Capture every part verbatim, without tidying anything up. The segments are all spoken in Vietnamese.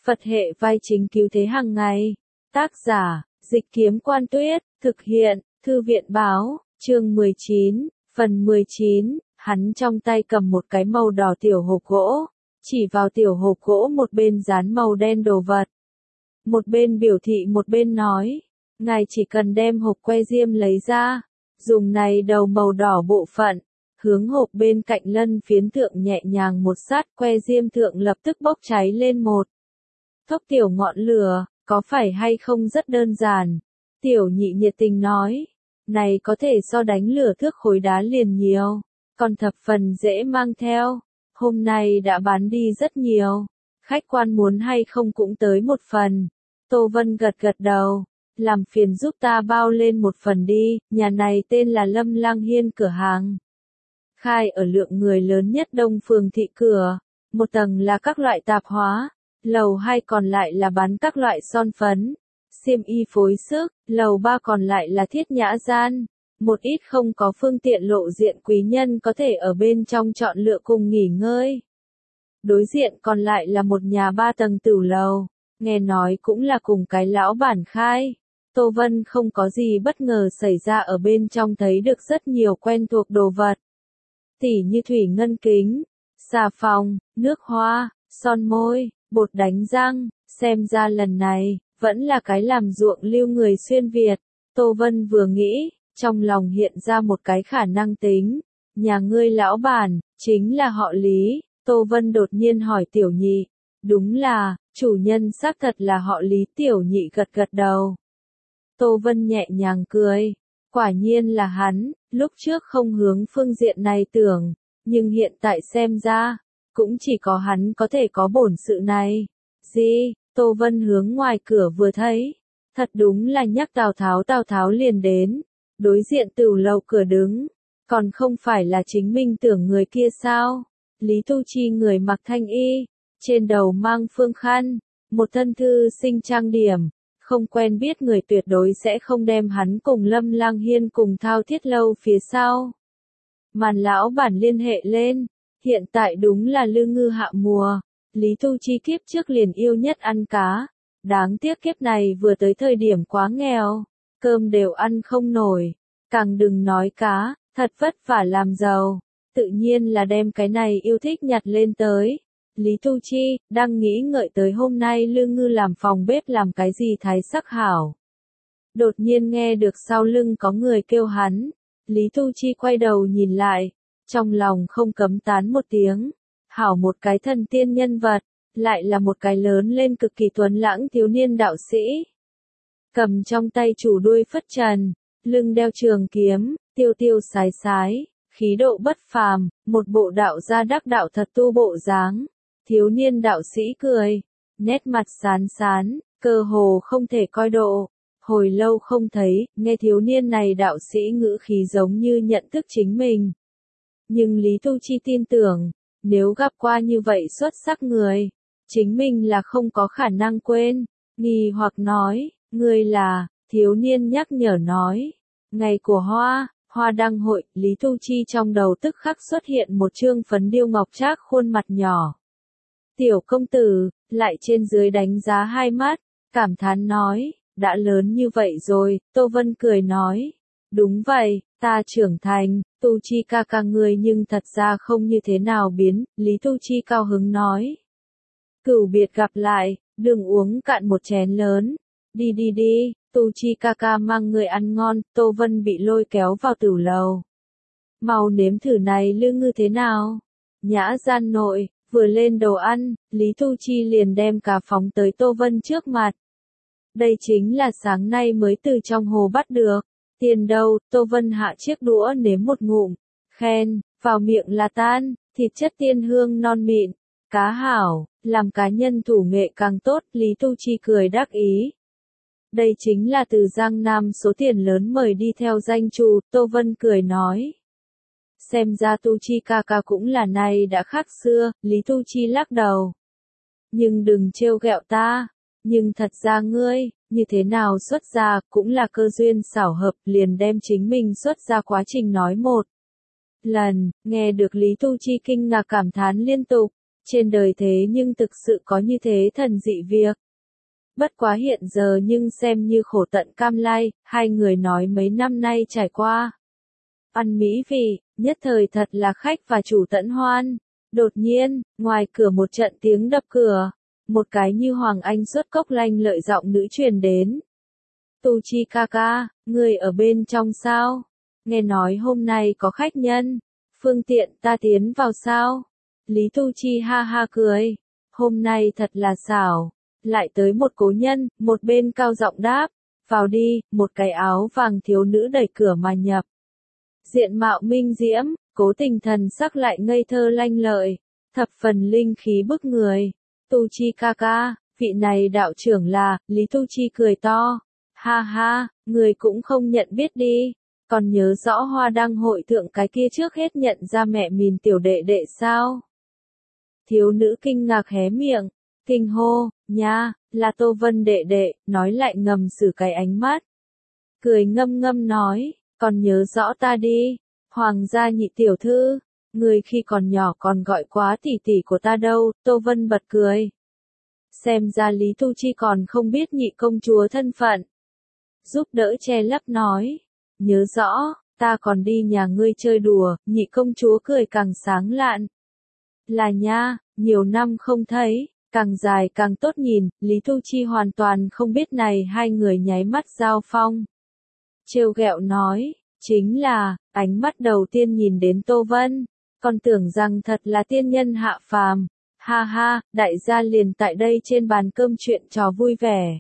Phật hệ vai chính cứu thế hàng ngày. Tác giả, Dịch Kiếm Quan Tuyết, thực hiện, Thư viện Báo, chương mười chín, phần mười chín, hắn trong tay cầm một cái màu đỏ tiểu hộp gỗ, chỉ vào tiểu hộp gỗ một bên dán màu đen đồ vật. Một bên biểu thị một bên nói, ngài chỉ cần đem hộp que diêm lấy ra, dùng này đầu màu đỏ bộ phận, hướng hộp bên cạnh lân phiến thượng nhẹ nhàng một sát, que diêm thượng lập tức bốc cháy lên một thốc tiểu ngọn lửa, có phải hay không rất đơn giản. Tiểu nhị nhiệt tình nói, này có thể so đánh lửa thước khối đá liền nhiều, còn thập phần dễ mang theo, hôm nay đã bán đi rất nhiều, khách quan muốn hay không cũng tới một phần. Tô Vân gật gật đầu, làm phiền giúp ta bao lên một phần đi, nhà này tên là Lâm Lang Hiên cửa hàng. Khai ở lượng người lớn nhất Đông Phường thị cửa, một tầng là các loại tạp hóa, lầu hai còn lại là bán các loại son phấn, xiêm y phối sức, lầu ba còn lại là thiết nhã gian, một ít không có phương tiện lộ diện quý nhân có thể ở bên trong chọn lựa cùng nghỉ ngơi. Đối diện còn lại là một nhà ba tầng tửu lầu, nghe nói cũng là cùng cái lão bản khai. Tô Vân không có gì bất ngờ xảy ra ở bên trong, thấy được rất nhiều quen thuộc đồ vật. Tỉ như thủy ngân kính, xà phòng, nước hoa, son môi, bột đánh răng, xem ra lần này, vẫn là cái làm ruộng lưu người xuyên Việt. Tô Vân vừa nghĩ, trong lòng hiện ra một cái khả năng tính, nhà ngươi lão bản, chính là họ Lý. Tô Vân đột nhiên hỏi tiểu nhị, đúng là, chủ nhân xác thật là họ Lý. Tiểu nhị gật gật đầu. Tô Vân nhẹ nhàng cười, quả nhiên là hắn, lúc trước không hướng phương diện này tưởng, nhưng hiện tại xem ra, cũng chỉ có hắn có thể có bổn sự này. Gì? Tô Vân hướng ngoài cửa vừa thấy, thật đúng là nhắc Tào Tháo Tào Tháo liền đến, đối diện tửu lầu cửa đứng, còn không phải là chính mình tưởng người kia sao? Lý Tu Chi người mặc thanh y, trên đầu mang phương khăn, một thân thư sinh trang điểm, không quen biết người tuyệt đối sẽ không đem hắn cùng Lâm Lang Hiên cùng Thao Thiết Lâu phía sau. Màn lão bản liên hệ lên, hiện tại đúng là lư ngư hạ mùa, Lý Tu Chi kiếp trước liền yêu nhất ăn cá, đáng tiếc kiếp này vừa tới thời điểm quá nghèo, cơm đều ăn không nổi, càng đừng nói cá, thật vất vả làm giàu, tự nhiên là đem cái này yêu thích nhặt lên tới. Lý Tu Chi, đang nghĩ ngợi tới hôm nay Lư Ngư làm phòng bếp làm cái gì thái sắc hảo. Đột nhiên nghe được sau lưng có người kêu hắn, Lý Tu Chi quay đầu nhìn lại, trong lòng không cấm tán một tiếng, hảo một cái thần tiên nhân vật, lại là một cái lớn lên cực kỳ tuấn lãng thiếu niên đạo sĩ. Cầm trong tay chủ đuôi phất trần, lưng đeo trường kiếm, tiêu tiêu sái sái, khí độ bất phàm, một bộ đạo gia đắc đạo thật tu bộ dáng. Thiếu niên đạo sĩ cười, nét mặt sán sán, cơ hồ không thể coi độ. Hồi lâu không thấy, nghe thiếu niên này đạo sĩ ngữ khí giống như nhận thức chính mình. Nhưng Lý Tu Chi tin tưởng, nếu gặp qua như vậy xuất sắc người, chính mình là không có khả năng quên. Nghi hoặc nói, ngươi là, thiếu niên nhắc nhở nói, ngày của hoa, hoa đăng hội. Lý Tu Chi trong đầu tức khắc xuất hiện một trương phấn điêu ngọc trác khuôn mặt nhỏ. Tiểu công tử, lại trên dưới đánh giá hai mắt, cảm thán nói, đã lớn như vậy rồi. Tô Vân cười nói, đúng vậy, ta trưởng thành, Tu Chi ca ca ngươi nhưng thật ra không như thế nào biến. Lý Tu Chi cao hứng nói, cửu biệt gặp lại, đừng uống cạn một chén lớn, đi đi đi, Tu Chi ca ca mang người ăn ngon. Tô Vân bị lôi kéo vào tửu lầu, mau nếm thử này Lư Ngư thế nào. Nhã gian nội, vừa lên đồ ăn, Lý Tu Chi liền đem cá phóng tới Tô Vân trước mặt. Đây chính là sáng nay mới từ trong hồ bắt được. Tiền đâu? Tô Vân hạ chiếc đũa nếm một ngụm, khen, vào miệng là tan, thịt chất tiên hương non mịn, cá hảo, làm cá nhân thủ nghệ càng tốt. Lý Tu Chi cười đắc ý. Đây chính là từ Giang Nam số tiền lớn mời đi theo danh chủ. Tô Vân cười nói, xem ra Tu Chi ca ca cũng là này đã khác xưa. Lý Tu Chi lắc đầu, nhưng đừng trêu ghẹo ta, nhưng thật ra ngươi, như thế nào xuất gia, cũng là cơ duyên xảo hợp. Liền đem chính mình xuất gia quá trình nói một lần, nghe được Lý Tu Chi kinh ngạc cảm thán liên tục, Trên đời thế nhưng thực sự có như thế thần dị việc. Bất quá hiện giờ nhưng xem như khổ tận cam lai, hai người nói mấy năm nay trải qua. Ăn mỹ vị, nhất thời thật là khách và chủ tận hoan. Đột nhiên, ngoài cửa một trận tiếng đập cửa, một cái như Hoàng Anh xuất cốc lanh lợi giọng nữ truyền đến. Tu Chi ca ca, người ở bên trong sao? Nghe nói hôm nay có khách nhân, phương tiện ta tiến vào sao? Lý Tu Chi ha ha cười, hôm nay thật là xảo, lại tới một cố nhân, một bên cao giọng đáp, vào đi, một cái áo vàng thiếu nữ đẩy cửa mà nhập. Diện mạo minh diễm, cố tình thần sắc lại ngây thơ lanh lợi, thập phần linh khí bức người. Tu Chi ca ca, vị này đạo trưởng là, Lý Tu Chi cười to, ha ha, người cũng không nhận biết đi, còn nhớ rõ hoa đăng hội thượng cái kia trước hết nhận ra mẹ mình tiểu đệ đệ sao? Thiếu nữ kinh ngạc hé miệng, kinh hô, nha, là Tô Vân đệ đệ, nói lại ngầm xử cái ánh mắt. Cười ngâm ngâm nói, còn nhớ rõ ta đi, Hoàng gia nhị tiểu thư, người khi còn nhỏ còn gọi quá tỷ tỷ của ta đâu, Tô Vân bật cười. Xem ra Lý Tu Chi còn không biết nhị công chúa thân phận. Giúp đỡ che lấp nói, nhớ rõ, ta còn đi nhà ngươi chơi đùa, nhị công chúa cười càng sáng lạn. Là nha, nhiều năm không thấy, càng dài càng tốt nhìn, Lý Tu Chi hoàn toàn không biết này hai người nháy mắt giao phong. Trêu ghẹo nói, chính là, ánh mắt đầu tiên nhìn đến Tô Vân, còn tưởng rằng thật là tiên nhân hạ phàm. Ha ha, đại gia liền tại đây trên bàn cơm chuyện trò vui vẻ.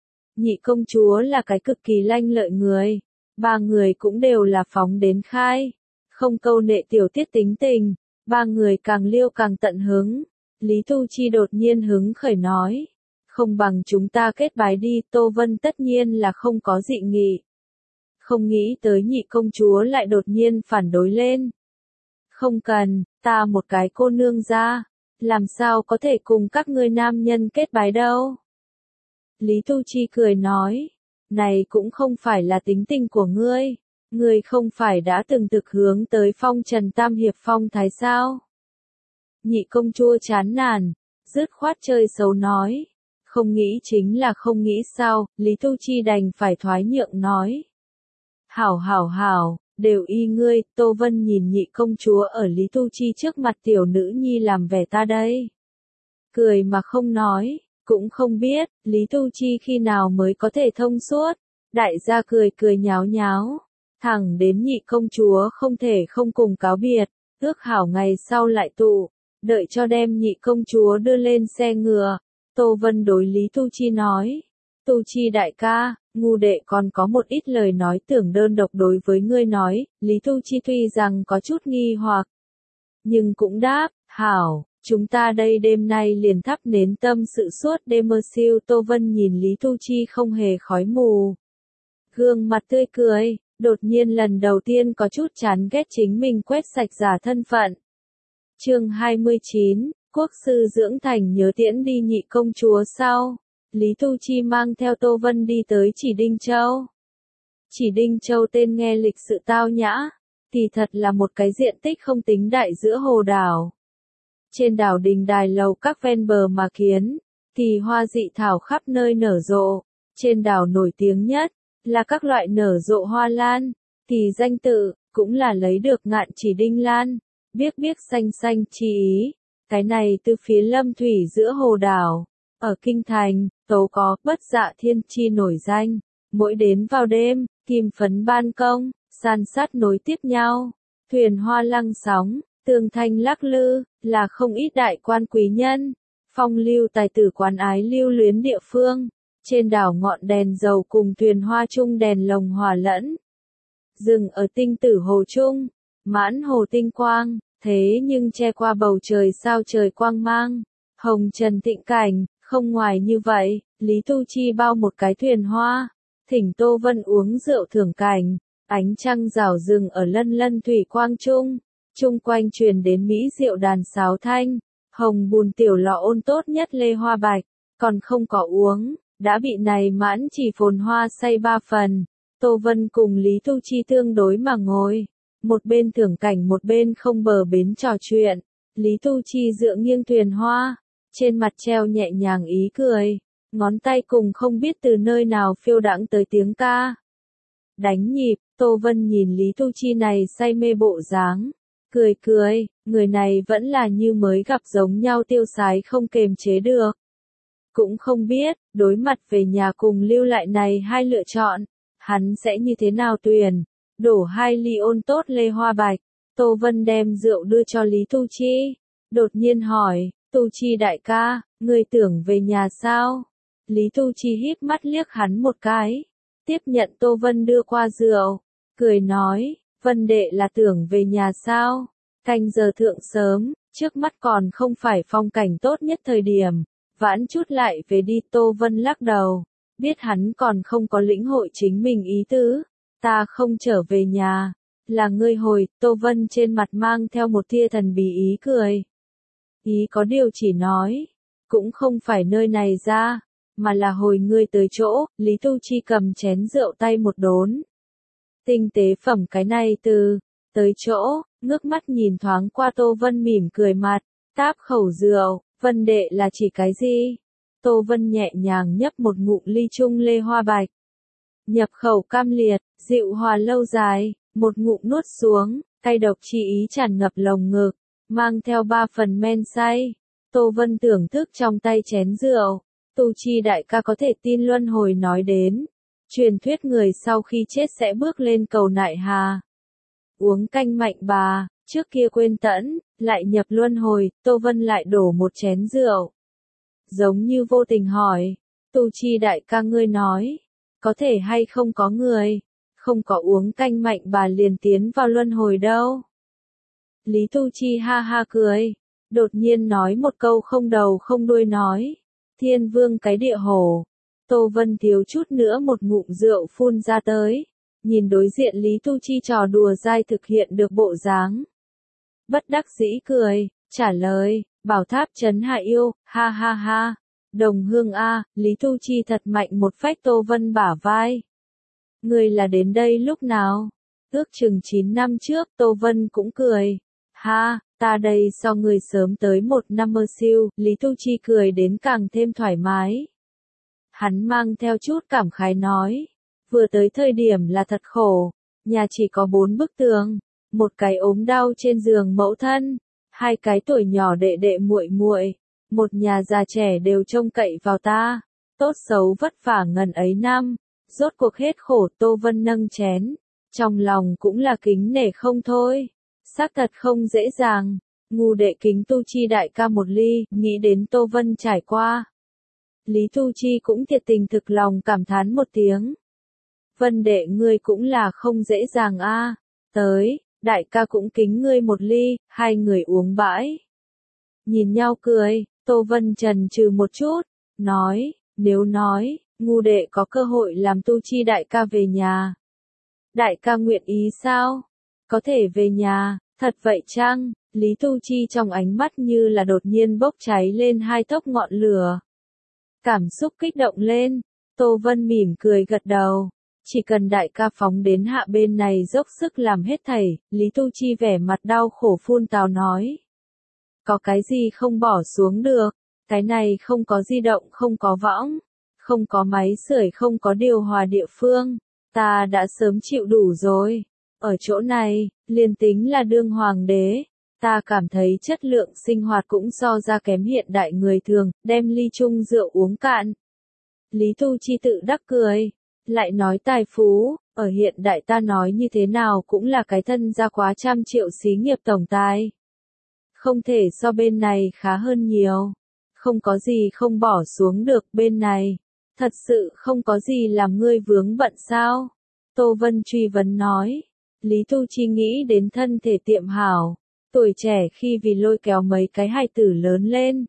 Nhị công chúa là cái cực kỳ lanh lợi người, ba người cũng đều là phóng đến khai, không câu nệ tiểu tiết tính tình, ba người càng liêu càng tận hứng. Lý Tu Chi đột nhiên hứng khởi nói, không bằng chúng ta kết bái đi, Tô Vân tất nhiên là không có dị nghị. Không nghĩ tới nhị công chúa lại đột nhiên phản đối lên. Không cần, ta một cái cô nương ra, làm sao có thể cùng các ngươi nam nhân kết bái đâu. Lý Tu Chi cười nói, này cũng không phải là tính tình của ngươi, ngươi không phải đã từng thực hướng tới phong trần tam hiệp phong thái sao. Nhị công chúa chán nản, dứt khoát chơi xấu nói, không nghĩ chính là không nghĩ sao, Lý Tu Chi đành phải thoái nhượng nói. Hảo hảo hảo, đều y ngươi, Tô Vân nhìn nhị công chúa ở Lý Tu Chi trước mặt tiểu nữ nhi làm vẻ ta đây. Cười mà không nói, cũng không biết, Lý Tu Chi khi nào mới có thể thông suốt, đại gia cười cười nháo nháo, thẳng đến nhị công chúa không thể không cùng cáo biệt, ước hảo ngày sau lại tụ, đợi cho đem nhị công chúa đưa lên xe ngựa, Tô Vân đối Lý Tu Chi nói, Tu Chi đại ca, ngu đệ còn có một ít lời nói tưởng đơn độc đối với ngươi nói, Lý Tu Chi tuy rằng có chút nghi hoặc, nhưng cũng đáp, hảo, chúng ta đây đêm nay liền thắp nến tâm sự suốt đêm mơ siêu. Tô Vân nhìn Lý Tu Chi không hề khói mù, gương mặt tươi cười, đột nhiên lần đầu tiên có chút chán ghét chính mình quét sạch giả thân phận. Chương hai mươi chín, quốc sư dưỡng thành nhớ tiễn đi nhị công chúa sau. Lý Tu Chi mang theo Tô Vân đi tới Chỉ Đinh Châu. Chỉ Đinh Châu tên nghe lịch sự tao nhã, thì thật là một cái diện tích không tính đại giữa hồ đảo. Trên đảo đình đài lầu các ven bờ mà kiến, thì hoa dị thảo khắp nơi nở rộ. Trên đảo nổi tiếng nhất là các loại nở rộ hoa lan, thì danh tự cũng là lấy được ngạn chỉ đinh lan, biếc biếc xanh xanh chi ý. Cái này từ phía lâm thủy giữa hồ đảo, ở kinh thành, tố có bất dạ thiên chi nổi danh. Mỗi đến vào đêm, kim phấn ban công, san sát nối tiếp nhau, thuyền hoa lăng sóng, tường thanh lắc lư, là không ít đại quan quý nhân, phong lưu tài tử quán ái lưu luyến địa phương. Trên đảo ngọn đèn dầu cùng thuyền hoa chung đèn lồng hòa lẫn. Dừng ở tinh tử hồ chung, mãn hồ tinh quang, thế nhưng che qua bầu trời sao trời quang mang, hồng trần thịnh cảnh. Không ngoài như vậy, Lý Tu Chi bao một cái thuyền hoa, thỉnh Tô Vân uống rượu thưởng cảnh, ánh trăng rảo rừng ở lân lân thủy quang trung, chung quanh truyền đến mỹ diệu đàn sáo thanh, hồng bùn tiểu lọ ôn tốt nhất lê hoa bạch, còn không có uống, đã bị này mãn chỉ phồn hoa say ba phần. Tô Vân cùng Lý Tu Chi tương đối mà ngồi, một bên thưởng cảnh một bên không bờ bến trò chuyện. Lý Tu Chi dựa nghiêng thuyền hoa, trên mặt treo nhẹ nhàng ý cười, ngón tay cùng không biết từ nơi nào phiêu đãng tới tiếng ca. Đánh nhịp, Tô Vân nhìn Lý Tu Chi này say mê bộ dáng, cười cười, người này vẫn là như mới gặp giống nhau tiêu sái không kềm chế được. Cũng không biết, đối mặt về nhà cùng lưu lại này hai lựa chọn, hắn sẽ như thế nào tuyển, đổ hai ly ôn tốt lê hoa bạch. Tô Vân đem rượu đưa cho Lý Tu Chi, đột nhiên hỏi, Tu Chi đại ca, ngươi tưởng về nhà sao? Lý Tu Chi híp mắt liếc hắn một cái, tiếp nhận Tô Vân đưa qua rượu, cười nói, Vân đệ là tưởng về nhà sao? Canh giờ thượng sớm, trước mắt còn không phải phong cảnh tốt nhất thời điểm, vãn chút lại về đi. Tô Vân lắc đầu, biết hắn còn không có lĩnh hội chính mình ý tứ, ta không trở về nhà, là ngươi hồi. Tô Vân trên mặt mang theo một tia thần bí ý cười. Ý có điều chỉ nói, cũng không phải nơi này ra, mà là hồi ngươi tới chỗ. Lý Tu Chi cầm chén rượu tay một đốn. Tinh tế phẩm cái này từ, tới chỗ, ngước mắt nhìn thoáng qua Tô Vân mỉm cười mặt, táp khẩu rượu, Vân đệ là chỉ cái gì? Tô Vân nhẹ nhàng nhấp một ngụm ly chung lê hoa bạch. Nhập khẩu cam liệt, dịu hòa lâu dài, một ngụm nuốt xuống, cay độc chi ý tràn ngập lồng ngực, mang theo ba phần men say. Tô Vân thưởng thức trong tay chén rượu, Tu Chi đại ca có thể tin luân hồi nói đến. Truyền thuyết người sau khi chết sẽ bước lên cầu nại hà. Uống canh mạnh bà, trước kia quên tẫn, lại nhập luân hồi. Tô Vân lại đổ một chén rượu. Giống như vô tình hỏi, Tu Chi đại ca ngươi nói, có thể hay không có người, không có uống canh mạnh bà liền tiến vào luân hồi đâu. Lý Tu Chi ha ha cười, đột nhiên nói một câu không đầu không đuôi nói, thiên vương cái địa hổ. Tô Vân thiếu chút nữa một ngụm rượu phun ra tới, nhìn đối diện Lý Tu Chi trò đùa dai thực hiện được bộ dáng. Bất đắc dĩ cười, trả lời, bảo tháp trấn hạ yêu, ha ha ha, đồng hương a. Lý Tu Chi thật mạnh một phách Tô Vân bả vai. Người là đến đây lúc nào? Ước chừng chín năm trước. Tô Vân cũng cười, ha, ta đây so người sớm tới một năm mơ siêu. Lý Tu Chi cười đến càng thêm thoải mái. Hắn mang theo chút cảm khái nói, vừa tới thời điểm là thật khổ, nhà chỉ có bốn bức tường, một cái ốm đau trên giường mẫu thân, hai cái tuổi nhỏ đệ đệ muội muội, một nhà già trẻ đều trông cậy vào ta, tốt xấu vất vả ngần ấy năm, rốt cuộc hết khổ. Tô Vân nâng chén, trong lòng cũng là kính nể không thôi, xác thật không dễ dàng. Ngu đệ kính Tu Chi đại ca một ly, nghĩ đến Tô Vân trải qua. Lý Tu Chi cũng thiệt tình thực lòng cảm thán một tiếng. Vân đệ ngươi cũng là không dễ dàng a. Tới, đại ca cũng kính ngươi một ly. Hai người uống bãi. Nhìn nhau cười, Tô Vân chần chừ một chút, nói, nếu nói, ngu đệ có cơ hội làm Tu Chi đại ca về nhà. Đại ca nguyện ý sao? Có thể về nhà, thật vậy chăng? Lý Tu Chi trong ánh mắt như là đột nhiên bốc cháy lên hai tốc ngọn lửa. Cảm xúc kích động lên, Tô Vân mỉm cười gật đầu, chỉ cần đại ca phóng đến hạ bên này dốc sức làm hết thảy. Lý Tu Chi vẻ mặt đau khổ phun tào nói. Có cái gì không bỏ xuống được, cái này không có di động, không có võng, không có máy sưởi, không có điều hòa địa phương, ta đã sớm chịu đủ rồi. Ở chỗ này, liền tính là đương hoàng đế, ta cảm thấy chất lượng sinh hoạt cũng so ra kém hiện đại người thường, đem ly chung rượu uống cạn. Lý Tu Chi tự đắc cười, lại nói tài phú, ở hiện đại ta nói như thế nào cũng là cái thân gia quá trăm triệu xí nghiệp tổng tài. Không thể so bên này khá hơn nhiều, không có gì không bỏ xuống được. Bên này, thật sự không có gì làm ngươi vướng bận sao? Tô Vân truy vấn nói. Lý Tu Chi nghĩ đến thân thể tiệm hảo, tuổi trẻ khi vì lôi kéo mấy cái hài tử lớn lên,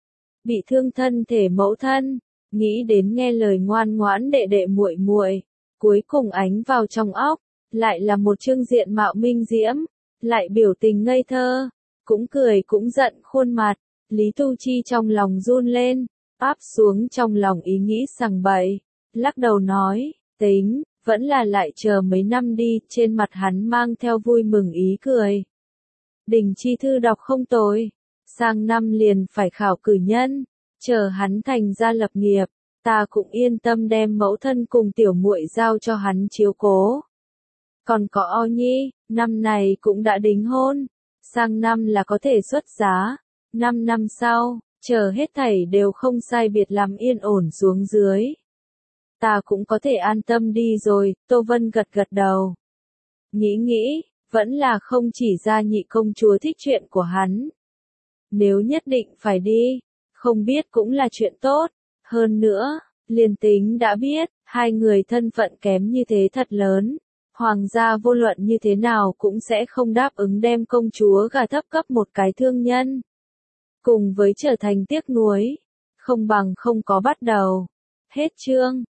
bị thương thân thể mẫu thân, nghĩ đến nghe lời ngoan ngoãn đệ đệ muội muội, cuối cùng ánh vào trong óc, lại là một trương diện mạo minh diễm, lại biểu tình ngây thơ, cũng cười cũng giận khuôn mặt. Lý Tu Chi trong lòng run lên, áp xuống trong lòng ý nghĩ sằng bậy, lắc đầu nói, tính, vẫn là lại chờ mấy năm đi. Trên mặt hắn mang theo vui mừng ý cười. Đình Chi thư đọc không tồi. sang năm liền phải khảo cử nhân, chờ hắn thành gia lập nghiệp, ta cũng yên tâm đem mẫu thân cùng tiểu muội giao cho hắn chiếu cố. Còn có O Nhi, năm này cũng đã đính hôn, sang năm là có thể xuất giá, năm năm sau, chờ hết thảy đều không sai biệt làm yên ổn xuống dưới. Ta cũng có thể an tâm đi rồi, Tô Vân gật gật đầu. Nghĩ nghĩ, vẫn là không chỉ ra nhị công chúa thích chuyện của hắn. Nếu nhất định phải đi, không biết cũng là chuyện tốt. Hơn nữa, liền tính đã biết, hai người thân phận kém như thế thật lớn. Hoàng gia vô luận như thế nào cũng sẽ không đáp ứng đem công chúa gả thấp cấp một cái thương nhân. Cùng với trở thành tiếc nuối, không bằng không có bắt đầu. Hết chương.